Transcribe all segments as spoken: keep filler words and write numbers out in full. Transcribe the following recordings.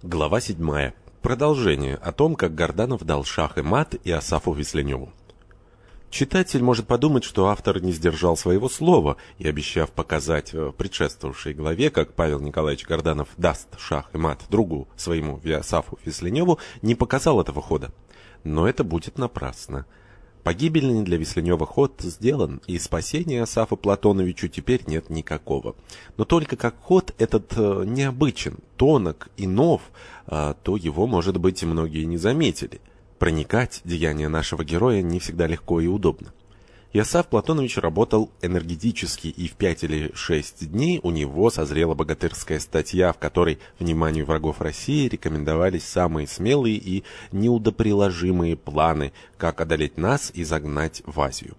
Глава седьмая. Продолжение о том, как Горданов дал шах и мат Иосафу Висленеву. Читатель может подумать, что автор не сдержал своего слова и, обещав показать в предшествовавшей главе, как Павел Николаевич Горданов даст шах и мат другу своему Иосафу Висленеву, не показал этого хода. Но это будет напрасно. Погибельный для Висленева ход сделан, и спасения Иосафу Платоновичу теперь нет никакого. Но только как ход этот э, необычен, тонок и нов, э, то его, может быть, многие не заметили. Проникать деяния нашего героя не всегда легко и удобно. Иосаф Платонович работал энергетически, и в пять или шесть дней у него созрела богатырская статья, в которой вниманию врагов России рекомендовались самые смелые и неудоприложимые планы, как одолеть нас и загнать в Азию.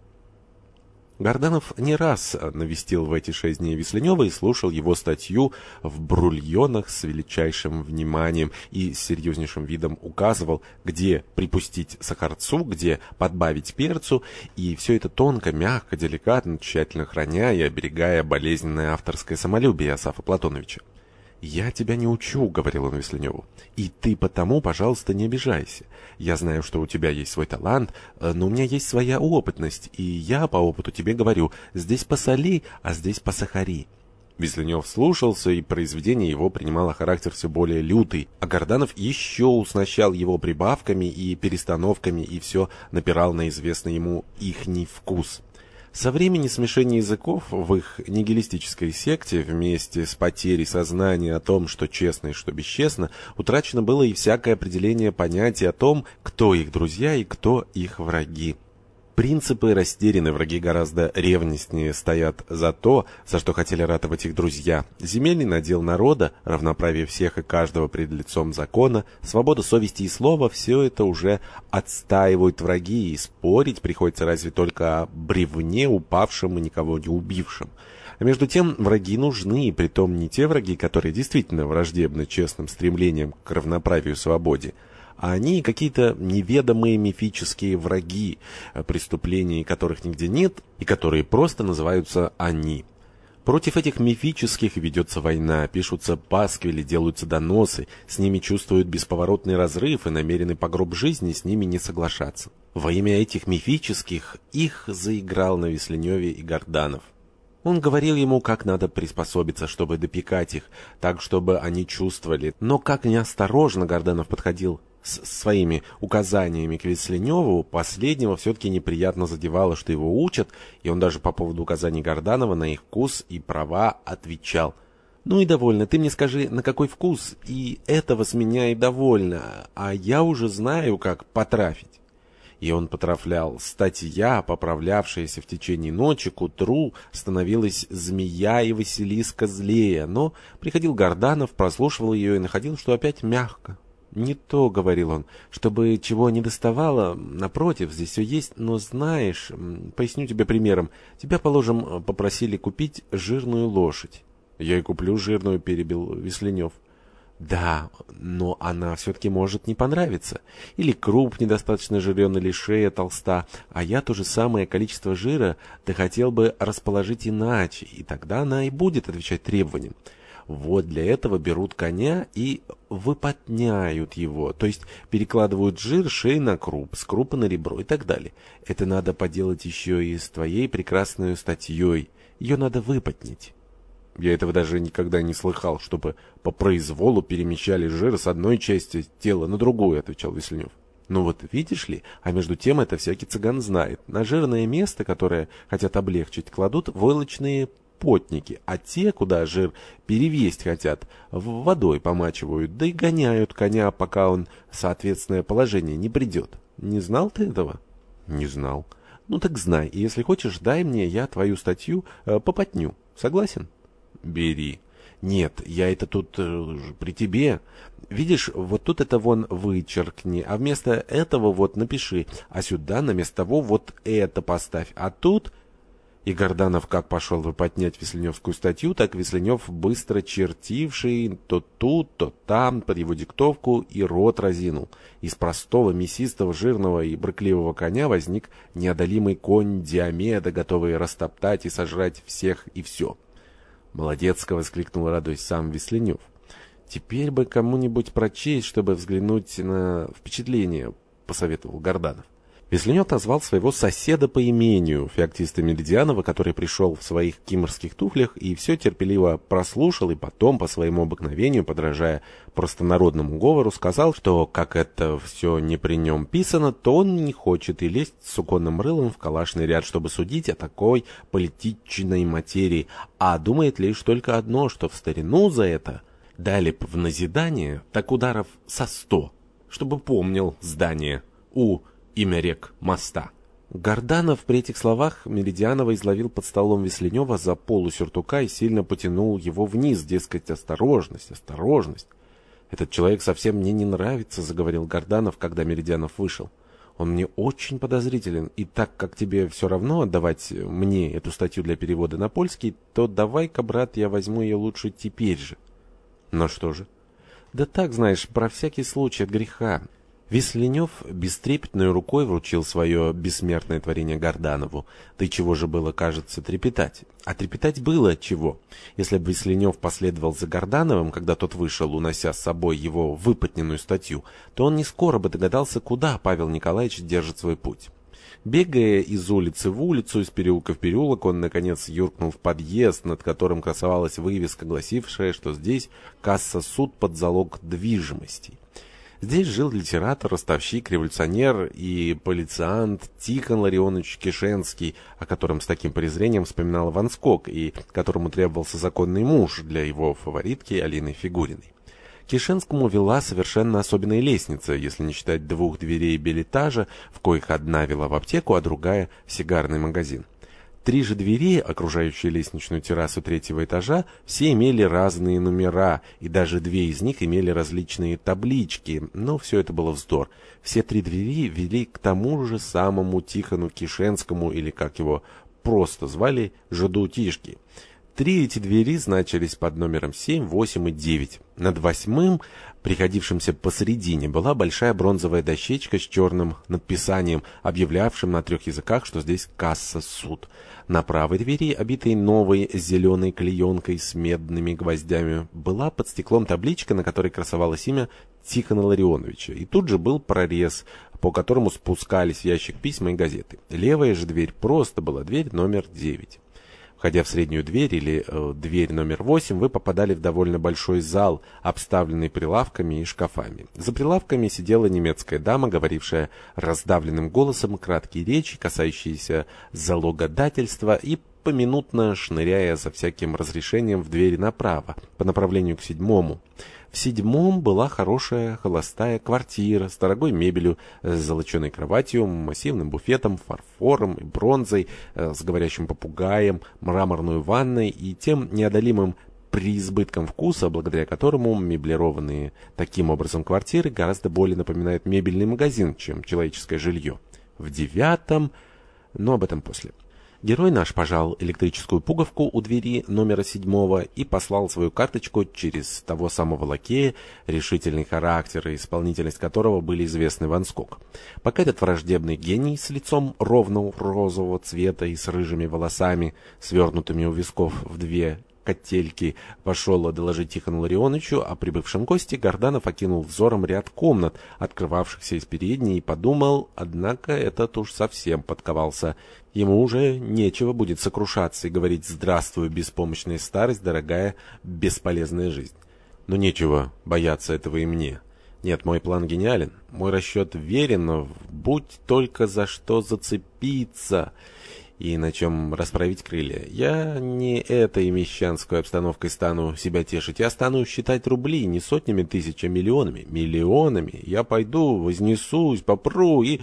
Горданов не раз навестил в эти шесть дней Висленева и слушал его статью в брульонах с величайшим вниманием и с серьезнейшим видом указывал, где припустить сахарцу, где подбавить перцу, и все это тонко, мягко, деликатно, тщательно храня и оберегая болезненное авторское самолюбие Иосафа Платоновича. «Я тебя не учу», — говорил он Висленеву, — «и ты потому, пожалуйста, не обижайся. Я знаю, что у тебя есть свой талант, но у меня есть своя опытность, и я по опыту тебе говорю, здесь посоли, а здесь посахари». Висленев слушался, и произведение его принимало характер все более лютый, а Горданов еще уснащал его прибавками и перестановками и все напирал на известный ему ихний вкус. Со времени смешения языков в их нигилистической секте вместе с потерей сознания о том, что честно и что бесчестно, утрачено было и всякое определение понятия о том, кто их друзья и кто их враги. Принципы растеряны, враги гораздо ревностнее стоят за то, за что хотели ратовать их друзья. Земельный надел народа, равноправие всех и каждого пред лицом закона, свобода совести и слова — все это уже отстаивают враги, и спорить приходится разве только о бревне, упавшем и никого не убившем. А между тем враги нужны, и притом не те враги, которые действительно враждебны честным стремлениям к равноправию и свободе, а они какие-то неведомые мифические враги, преступлений которых нигде нет и которые просто называются «они». Против этих мифических ведется война, пишутся пасквили, делаются доносы, с ними чувствуют бесповоротный разрыв и намерены по гроб жизни с ними не соглашаться. Во имя этих мифических их заиграл на Висленеве и Горданов. Он говорил ему, как надо приспособиться, чтобы допекать их, так, чтобы они чувствовали. Но как неосторожно Горданов подходил с своими указаниями к Висленеву, последнего все-таки неприятно задевало, что его учат, и он даже по поводу указаний Горданова на их вкус и права отвечал: «Ну и довольно, ты мне скажи, на какой вкус, и этого с меня и довольно, а я уже знаю, как потрафить». И он потрафлял. Статья, поправлявшаяся в течение ночи, к утру становилась змея и Василиска злее, но приходил Горданов, прослушивал ее и находил, что опять мягко. «Не то, — говорил он, — чтобы чего не доставало, напротив, здесь все есть, но знаешь, поясню тебе примером, тебя, положим, попросили купить жирную лошадь». «Я и куплю жирную», — перебил Висленев. «Да, но она все-таки может не понравиться. Или круп недостаточно жирен, или шея толста, а я то же самое количество жира ты хотел бы расположить иначе, и тогда она и будет отвечать требованиям. Вот для этого берут коня и выпотняют его, то есть перекладывают жир шеи на круп, с крупа на ребро и так далее. Это надо поделать еще и с твоей прекрасной статьей, ее надо выпотнить». «Я этого даже никогда не слыхал, чтобы по произволу перемещали жир с одной части тела на другую», — отвечал Висленев. «Ну вот видишь ли, а между тем это всякий цыган знает. На жирное место, которое хотят облегчить, кладут войлочные потники, а те, куда жир перевесть хотят, водой помачивают, да и гоняют коня, пока он в соответственное положение не придет. Не знал ты этого?» «Не знал». «Ну так знай, и если хочешь, дай мне, я твою статью э, попотню. Согласен?» «Бери». «Нет, я это тут э, при тебе. Видишь, вот тут это вон вычеркни, а вместо этого вот напиши, а сюда на место того вот это поставь, а тут...» И Горданов как пошел выпотнять висленевскую статью, так Висленев, быстро чертивший то тут, то там, под его диктовку, и рот разинул. Из простого, мясистого, жирного и брыкливого коня возник неодолимый конь Диомеда, готовый растоптать и сожрать всех и все. «Молодец!» — воскликнул, радуясь, сам Висленев. «Теперь бы кому-нибудь прочесть, чтобы взглянуть на впечатление», — посоветовал Горданов. Весленев назвал своего соседа по имению, феоктиста Меридианова, который пришел в своих кимрских туфлях и все терпеливо прослушал, и потом, по своему обыкновению, подражая простонародному говору, сказал, что, как это все не при нем писано, то он не хочет и лезть с суконным рылом в калашный ряд, чтобы судить о такой политичной материи, а думает лишь только одно, что в старину за это дали б в назидание так ударов со сто, чтобы помнил здание у имя рек моста. Горданов при этих словах Меридианова изловил под столом Весленева за полу сюртука и сильно потянул его вниз, дескать, осторожность, осторожность. «Этот человек совсем мне не нравится», — заговорил Горданов, когда Меридианов вышел. «Он мне очень подозрителен, и так как тебе все равно отдавать мне эту статью для перевода на польский, то давай-ка, брат, я возьму ее лучше теперь же». «Но что же?» «Да так, знаешь, про всякий случай от греха». Весленев бестрепетной рукой вручил свое бессмертное творение Горданову. Да и чего же было, кажется, трепетать? А трепетать было чего? Если бы Весленев последовал за Гордановым, когда тот вышел, унося с собой его выпотненную статью, то он не скоро бы догадался, куда Павел Николаевич держит свой путь. Бегая из улицы в улицу, из переулка в переулок, он, наконец, юркнул в подъезд, над которым красовалась вывеска, гласившая, что здесь касса-суд под залог движимости. Здесь жил литератор, ростовщик, революционер и полициант Тихон Ларионович Кишенский, о котором с таким презрением вспоминал Ван Скок и которому требовался законный муж для его фаворитки Алины Фигуриной. Кишенскому вела совершенно особенная лестница, если не считать двух дверей билетажа, в коих одна вела в аптеку, а другая в сигарный магазин. Три же двери, окружающие лестничную террасу третьего этажа, все имели разные номера, и даже две из них имели различные таблички, но все это было вздор. Все три двери вели к тому же самому Тихону Кишенскому, или, как его просто звали, Жиду Тишки. Три эти двери значились под номером семь, восемь и девять. Над восьмым, приходившимся посередине, была большая бронзовая дощечка с черным надписанием, объявлявшим на трех языках, что здесь касса-суд. На правой двери, обитой новой зеленой клеенкой с медными гвоздями, была под стеклом табличка, на которой красовалось имя Тихона Ларионовича. И тут же был прорез, по которому спускались в ящик письма и газеты. Левая же дверь просто была дверь номер девять. Входя в среднюю дверь или э, дверь номер восемь, вы попадали в довольно большой зал, обставленный прилавками и шкафами. За прилавками сидела немецкая дама, говорившая раздавленным голосом краткие речи, касающиеся залогодательства, и поминутно шныряя за всяким разрешением в двери направо, по направлению к седьмому. В седьмом была хорошая холостая квартира с дорогой мебелью, с золоченой кроватью, массивным буфетом, фарфором и бронзой, с говорящим попугаем, мраморной ванной и тем неодолимым преизбытком вкуса, благодаря которому меблированные таким образом квартиры гораздо более напоминают мебельный магазин, чем человеческое жилье. В девятом, но об этом после. Герой наш пожал электрическую пуговку у двери номера седьмого и послал свою карточку через того самого лакея, решительный характер и исполнительность которого были известны Ван Скок. Пока этот враждебный гений с лицом ровно розового цвета и с рыжими волосами, свернутыми у висков в две котельки, пошел доложить Тихону Ларионовичу о прибывшем госте, Горданов окинул взором ряд комнат, открывавшихся из передней, и подумал, однако этот уж совсем подковался. Ему уже нечего будет сокрушаться и говорить «Здравствуй, беспомощная старость, дорогая, бесполезная жизнь». Но нечего бояться этого и мне. Нет, мой план гениален, мой расчет верен, будь только за что зацепиться и на чем расправить крылья. Я не этой мещанской обстановкой стану себя тешить. Я стану считать рубли не сотнями тысяч, а миллионами. Миллионами. Я пойду, вознесусь, попру и...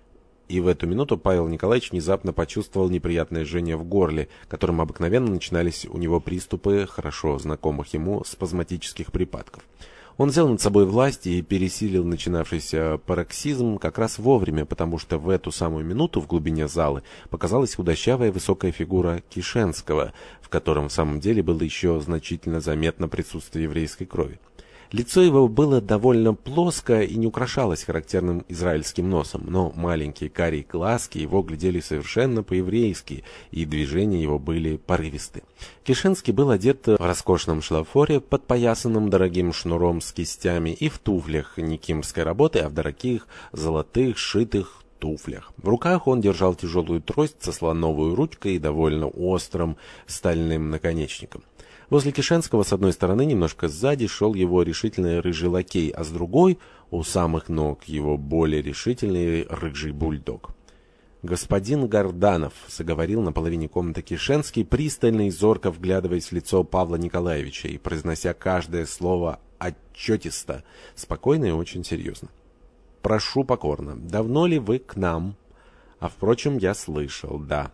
И в эту минуту Павел Николаевич внезапно почувствовал неприятное жжение в горле, которым обыкновенно начинались у него приступы хорошо знакомых ему спазматических припадков. Он взял над собой власть и пересилил начинавшийся пароксизм как раз вовремя, потому что в эту самую минуту в глубине залы показалась худощавая высокая фигура Кишенского, в котором в самом деле было еще значительно заметно присутствие еврейской крови. Лицо его было довольно плоско и не украшалось характерным израильским носом, но маленькие карие глазки его глядели совершенно по-еврейски, и движения его были порывисты. Кишинский был одет в роскошном шлафоре, подпоясанном дорогим шнуром с кистями, и в туфлях не кимрской работы, а в дорогих золотых шитых туфлях. В руках он держал тяжелую трость со слоновой ручкой и довольно острым стальным наконечником. Возле Кишинского с одной стороны, немножко сзади, шел его решительный рыжий лакей, а с другой, у самых ног, его более решительный рыжий бульдог. «Господин Горданов», — заговорил на половине комнаты Кишинский, пристально и зорко вглядываясь в лицо Павла Николаевича и произнося каждое слово отчетисто, спокойно и очень серьезно. «Прошу покорно, давно ли вы к нам? А, впрочем, я слышал, да».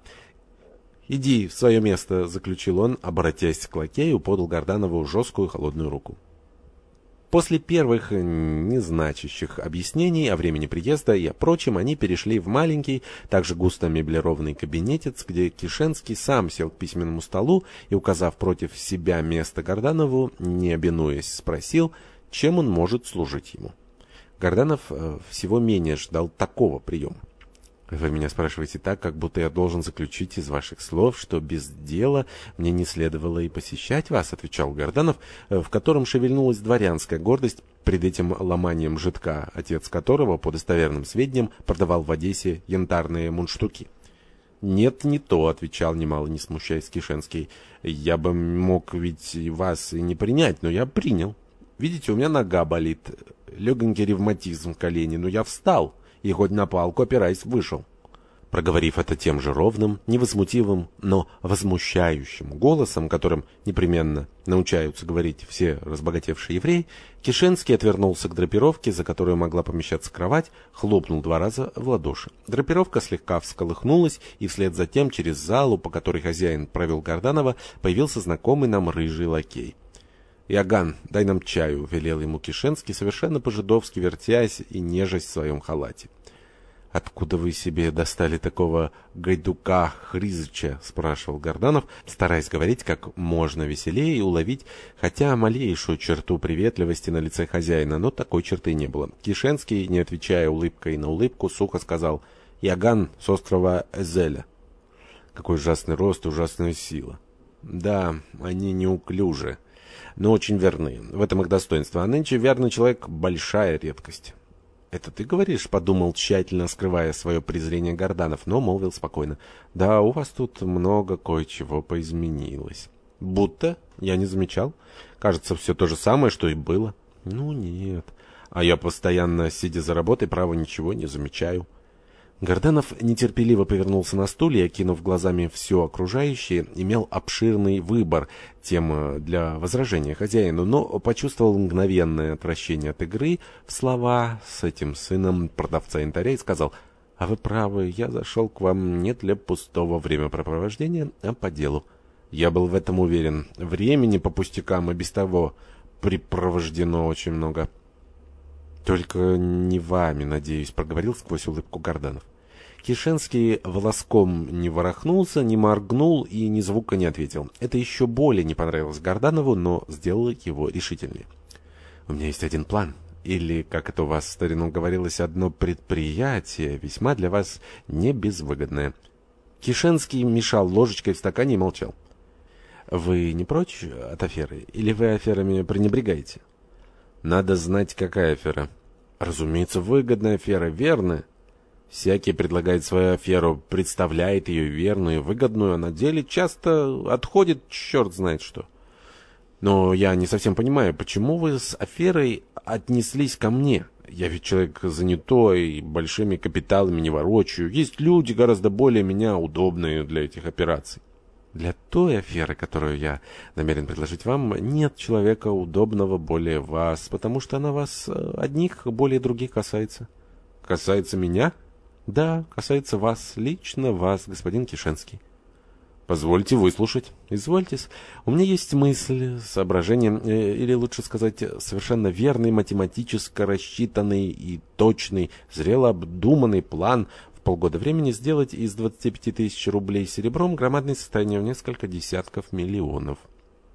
«Иди в свое место», — заключил он, обратясь к лакею, подал Горданову жесткую холодную руку. После первых незначащих объяснений о времени приезда и о прочем они перешли в маленький, также густо меблированный кабинетец, где Кишинский сам сел к письменному столу и, указав против себя место Горданову, не обинуясь, спросил, чем он может служить ему. Горданов э, всего менее ждал такого приема. «Вы меня спрашиваете так, как будто я должен заключить из ваших слов, что без дела мне не следовало и посещать вас», — отвечал Горданов, в котором шевельнулась дворянская гордость пред этим ломанием жидка, отец которого, по достоверным сведениям, продавал в Одессе янтарные мундштуки. «Нет, не то», — отвечал, немало не смущаясь Кишинский. «Я бы мог ведь вас и не принять, но я принял. Видите, у меня нога болит, легонький ревматизм в колене, но я встал и хоть на палку опираясь вышел». Проговорив это тем же ровным, невозмутивым, но возмущающим голосом, которым непременно научаются говорить все разбогатевшие евреи, Кишинский отвернулся к драпировке, за которую могла помещаться кровать, хлопнул два раза в ладоши. Драпировка слегка всколыхнулась, и вслед за тем через залу, по которой хозяин провел Горданова, появился знакомый нам рыжий лакей. «Иоганн, дай нам чаю», — велел ему Кишинский, совершенно по-жидовски вертясь и нежась в своем халате. «Откуда вы себе достали такого гайдука Хризыча?» — спрашивал Горданов, стараясь говорить как можно веселее и уловить хотя малейшую черту приветливости на лице хозяина, но такой черты не было. Кишинский, не отвечая улыбкой на улыбку, сухо сказал: «Иоганн с острова Эзеля». «Какой ужасный рост и ужасная сила!» «Да, они неуклюжи, но очень верны. В этом их достоинство. А нынче верный человек — большая редкость». «Это ты говоришь?» — подумал, тщательно скрывая свое презрение Горданов, но молвил спокойно. «Да, у вас тут много кое-чего поизменилось». «Будто? Я не замечал. Кажется, все то же самое, что и было». «Ну, нет. А я постоянно, сидя за работой, право, ничего не замечаю». Горданов нетерпеливо повернулся на стуле и, окинув глазами все окружающее, имел обширный выбор тем для возражения хозяину, но почувствовал мгновенное отвращение от игры в слова с этим сыном продавца янтаря и сказал: «А вы правы, я зашел к вам не для пустого времяпрепровождения, а по делу». Я был в этом уверен. Времени по пустякам и без того припровождено очень много. «Только не вами, надеюсь», — проговорил сквозь улыбку Горданов. Кишинский волоском не ворохнулся, не моргнул и ни звука не ответил. Это еще более не понравилось Горданову, но сделало его решительнее. «У меня есть один план, или, как это у вас в старину говорилось, одно предприятие, весьма для вас не безвыгодное». Кишинский мешал ложечкой в стакане и молчал. «Вы не прочь от аферы, или вы аферами пренебрегаете?» «Надо знать, какая афера». «Разумеется, выгодная афера, верно. Всякий предлагает свою аферу, представляет ее верную и выгодную, а на деле часто отходит черт знает что. Но я не совсем понимаю, почему вы с аферой отнеслись ко мне? Я ведь человек занятой, большими капиталами не ворочаю. Есть люди гораздо более меня удобные для этих операций». «Для той аферы, которую я намерен предложить вам, нет человека удобного более вас, потому что она вас одних более других касается». «Касается меня?» «Да, касается вас, лично вас, господин Кишинский». «Позвольте выслушать». «Извольтесь. У меня есть мысль, соображение, или лучше сказать, совершенно верный, математически рассчитанный и точный, зрело обдуманный план полгода времени сделать из двадцати пяти тысяч рублей серебром громадное состояние в несколько десятков миллионов».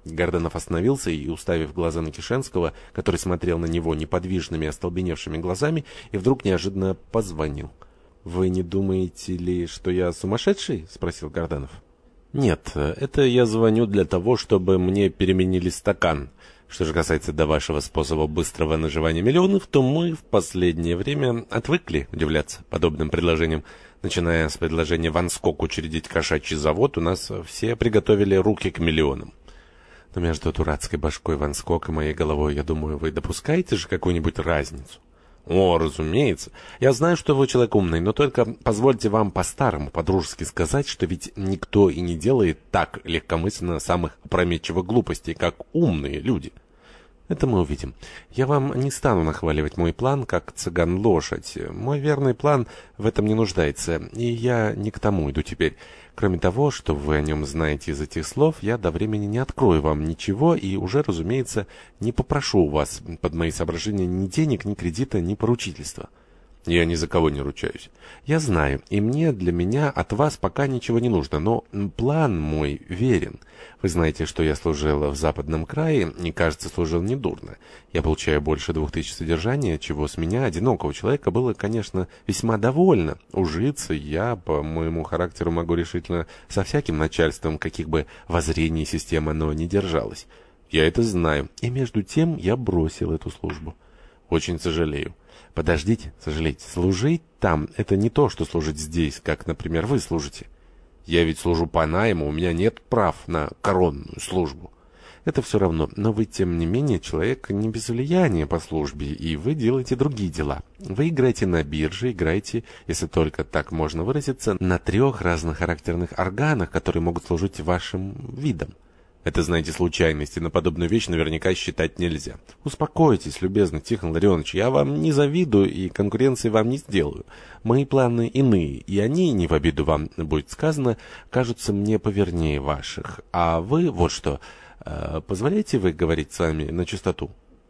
Горданов остановился и, уставив глаза на Кишенского, который смотрел на него неподвижными, остолбеневшими глазами, и вдруг неожиданно позвонил. «Вы не думаете ли, что я сумасшедший?» — спросил Горданов. «Нет, это я звоню для того, чтобы мне переменили стакан. Что же касается до вашего способа быстрого наживания миллионов, то мы в последнее время отвыкли удивляться подобным предложениям. Начиная с предложения Ванскок учредить кошачий завод, у нас все приготовили руки к миллионам. Но между дурацкой башкой Ванскок и моей головой, я думаю, вы допускаете же какую-нибудь разницу?» «О, разумеется. Я знаю, что вы человек умный, но только позвольте вам по-старому, по-дружески сказать, что ведь никто и не делает так легкомысленно самых опрометчивых глупостей, как умные люди». «Это мы увидим. Я вам не стану нахваливать мой план, как цыган лошадь. Мой верный план в этом не нуждается, и я не к тому иду теперь. Кроме того, что вы о нем знаете из этих слов, я до времени не открою вам ничего и уже, разумеется, не попрошу у вас под мои соображения ни денег, ни кредита, ни поручительства». «Я ни за кого не ручаюсь». «Я знаю, и мне для меня от вас пока ничего не нужно, но план мой верен. Вы знаете, что я служил в Западном крае, и, кажется, служил недурно. Я получаю больше двух тысяч содержания, чего с меня, одинокого человека, было, конечно, весьма довольно. Ужиться я, по моему характеру, могу решительно со всяким начальством, каких бы воззрений система оно не держалась. Я это знаю, и между тем я бросил эту службу. Очень сожалею». «Подождите, сожалеть. Служить там — это не то, что служить здесь, как, например, вы служите. Я ведь служу по найму, у меня нет прав на коронную службу». «Это все равно, но вы, тем не менее, человек не без влияния по службе, и вы делаете другие дела. Вы играете на бирже, играете, если только так можно выразиться, на трех разных характерных органах, которые могут служить вашим видам. Это, знаете, случайности, на подобную вещь наверняка считать нельзя. Успокойтесь, любезный Тихон Ларионович, я вам не завидую и конкуренции вам не сделаю. Мои планы иные, и они, не в обиду вам будет сказано, кажутся мне повернее ваших. А вы, вот что, э, позволяете вы говорить с вами на чистоту?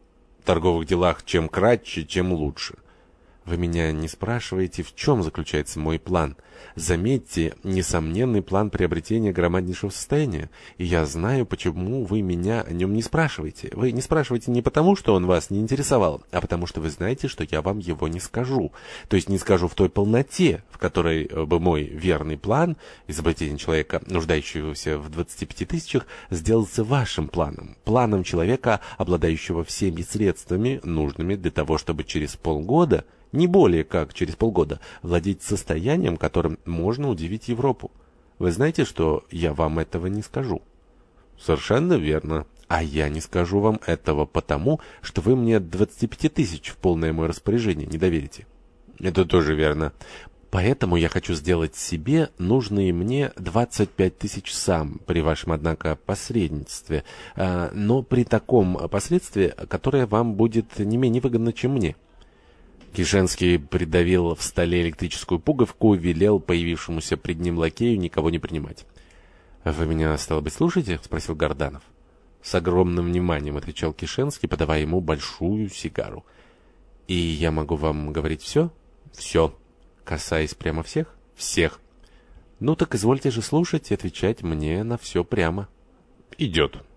В торговых делах чем кратче, тем лучше. Вы меня не спрашиваете, в чем заключается мой план. Заметьте, несомненный план приобретения громаднейшего состояния. И я знаю, почему вы меня о нем не спрашиваете. Вы не спрашиваете не потому, что он вас не интересовал, а потому что вы знаете, что я вам его не скажу. То есть не скажу в той полноте, в которой бы мой верный план, изобретение человека, нуждающегося в двадцати пяти тысячах, сделался вашим планом. Планом человека, обладающего всеми средствами, нужными для того, чтобы через полгода... не более как через полгода, владеть состоянием, которым можно удивить Европу. Вы знаете, что я вам этого не скажу?» «Совершенно верно. А я не скажу вам этого потому, что вы мне двадцати пяти тысяч в полное мое распоряжение не доверите». «Это тоже верно. Поэтому я хочу сделать себе нужные мне двадцать пять тысяч сам, при вашем, однако, посредничестве, но при таком посредстве, которое вам будет не менее выгодно, чем мне». Кишенский придавил в столе электрическую пуговку и велел появившемуся пред ним лакею никого не принимать. «Вы меня, стало быть, слушаете?» — спросил Горданов. «С огромным вниманием», — отвечал Кишенский, подавая ему большую сигару. «И я могу вам говорить все?» «Все». «Касаясь прямо всех?» «Всех». «Ну так извольте же слушать и отвечать мне на все прямо». «Идет».